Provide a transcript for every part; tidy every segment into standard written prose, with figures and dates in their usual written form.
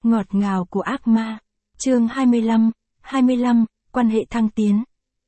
ngọt ngào của ác ma. Chương 25, quan hệ thăng tiến.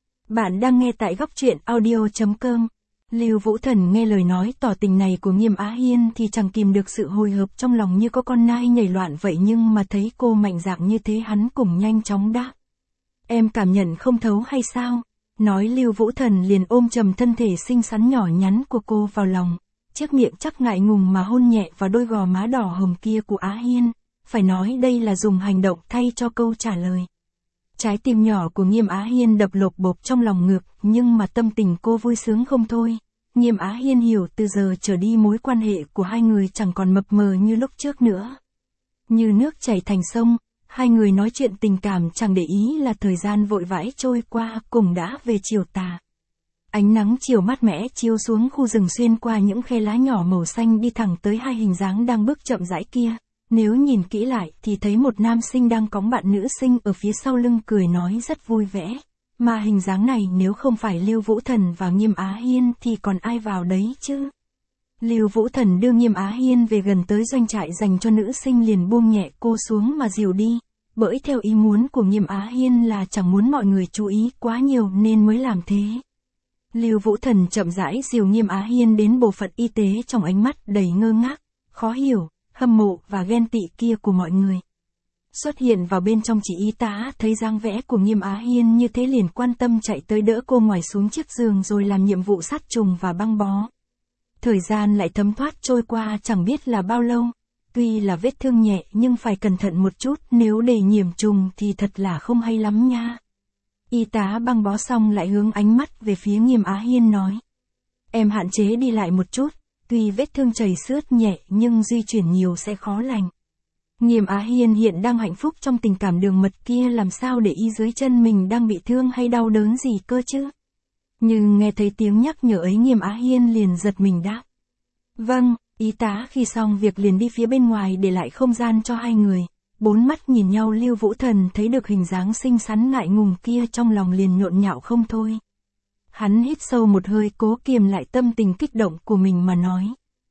Bạn đang nghe tại góc truyện audio.com. Lưu Vũ Thần nghe lời nói tỏ tình này của Nghiêm Á Hiên thì chẳng kìm được sự hồi hộp trong lòng như có con nai nhảy loạn vậy, nhưng mà thấy cô mạnh dạn như thế hắn cũng nhanh chóng đáp. Em cảm nhận không thấu hay sao? Nói Lưu Vũ Thần liền ôm chầm thân thể xinh xắn nhỏ nhắn của cô vào lòng, chiếc miệng chắc ngại ngùng mà hôn nhẹ vào đôi gò má đỏ hồng kia của Á Hiên, phải nói đây là dùng hành động thay cho câu trả lời. Trái tim nhỏ của Nghiêm Á Hiên đập lộp bộp trong lòng ngực, nhưng mà tâm tình cô vui sướng không thôi. Nghiêm Á Hiên hiểu từ giờ trở đi mối quan hệ của hai người chẳng còn mập mờ như lúc trước nữa. Như nước chảy thành sông, hai người nói chuyện tình cảm chẳng để ý là thời gian vội vãi trôi qua, cùng đã về chiều tà. Ánh nắng chiều mát mẻ chiếu xuống khu rừng xuyên qua những khe lá nhỏ màu xanh đi thẳng tới hai hình dáng đang bước chậm rãi kia. Nếu nhìn kỹ lại thì thấy một nam sinh đang cõng bạn nữ sinh ở phía sau lưng cười nói rất vui vẻ. Mà hình dáng này nếu không phải Lưu Vũ Thần và Nghiêm Á Hiên thì còn ai vào đấy chứ? Lưu Vũ Thần đưa Nghiêm Á Hiên về gần tới doanh trại dành cho nữ sinh liền buông nhẹ cô xuống mà dìu đi. Bởi theo ý muốn của Nghiêm Á Hiên là chẳng muốn mọi người chú ý quá nhiều nên mới làm thế. Lưu Vũ Thần chậm rãi dìu Nghiêm Á Hiên đến bộ phận y tế trong ánh mắt đầy ngơ ngác, khó hiểu, hâm mộ và ghen tị kia của mọi người. Xuất hiện vào bên trong chị y tá thấy dáng vẻ của Nghiêm Á Hiên như thế liền quan tâm chạy tới đỡ cô ngoài xuống chiếc giường rồi làm nhiệm vụ sát trùng và băng bó. Thời gian lại thấm thoát trôi qua chẳng biết là bao lâu. Tuy là vết thương nhẹ nhưng phải cẩn thận một chút, nếu để nhiễm trùng thì thật là không hay lắm nha. Y tá băng bó xong lại hướng ánh mắt về phía Nghiêm Á Hiên nói. Em hạn chế đi lại một chút, tuy vết thương chảy xước nhẹ nhưng di chuyển nhiều sẽ khó lành. Nghiêm Á Hiên hiện đang hạnh phúc trong tình cảm đường mật kia, làm sao để ý dưới chân mình đang bị thương hay đau đớn gì cơ chứ? Nhưng nghe thấy tiếng nhắc nhở ấy Nghiêm Á Hiên liền giật mình đáp. Vâng, y tá khi xong việc liền đi phía bên ngoài để lại không gian cho hai người. Bốn mắt nhìn nhau, Lưu Vũ Thần thấy được hình dáng xinh xắn ngại ngùng kia trong lòng liền nhộn nhạo không thôi. Hắn hít sâu một hơi cố kiềm lại tâm tình kích động của mình mà nói.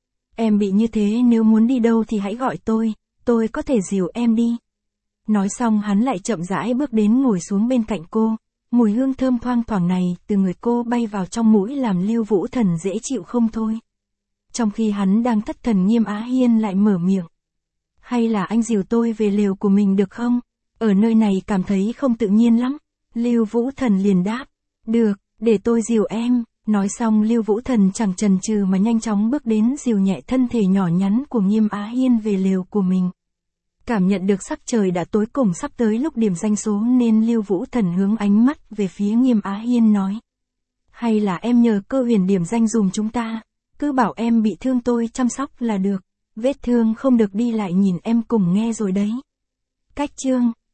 Em bị như thế nếu muốn đi đâu thì hãy gọi tôi có thể dìu em đi. Nói xong hắn lại chậm rãi bước đến ngồi xuống bên cạnh cô. Mùi hương thơm thoang thoảng này từ người cô bay vào trong mũi làm Lưu Vũ Thần dễ chịu không thôi. Trong khi hắn đang thất thần Nghiêm Á Hiên lại mở miệng. Hay là anh dìu tôi về lều của mình được không? Ở nơi này cảm thấy không tự nhiên lắm. Lưu Vũ Thần liền đáp. Được, để tôi dìu em. Nói xong Lưu Vũ Thần chẳng chần chừ mà nhanh chóng bước đến dìu nhẹ thân thể nhỏ nhắn của Nghiêm Á Hiên về lều của mình. Cảm nhận được sắc trời đã tối cùng sắp tới lúc điểm danh số nên Lưu Vũ Thần hướng ánh mắt về phía Nghiêm Á Hiên nói. Hay là em nhờ Cơ Huyền điểm danh dùm chúng ta, cứ bảo em bị thương tôi chăm sóc là được, vết thương không được đi lại nhìn em cùng nghe rồi đấy. Cách chương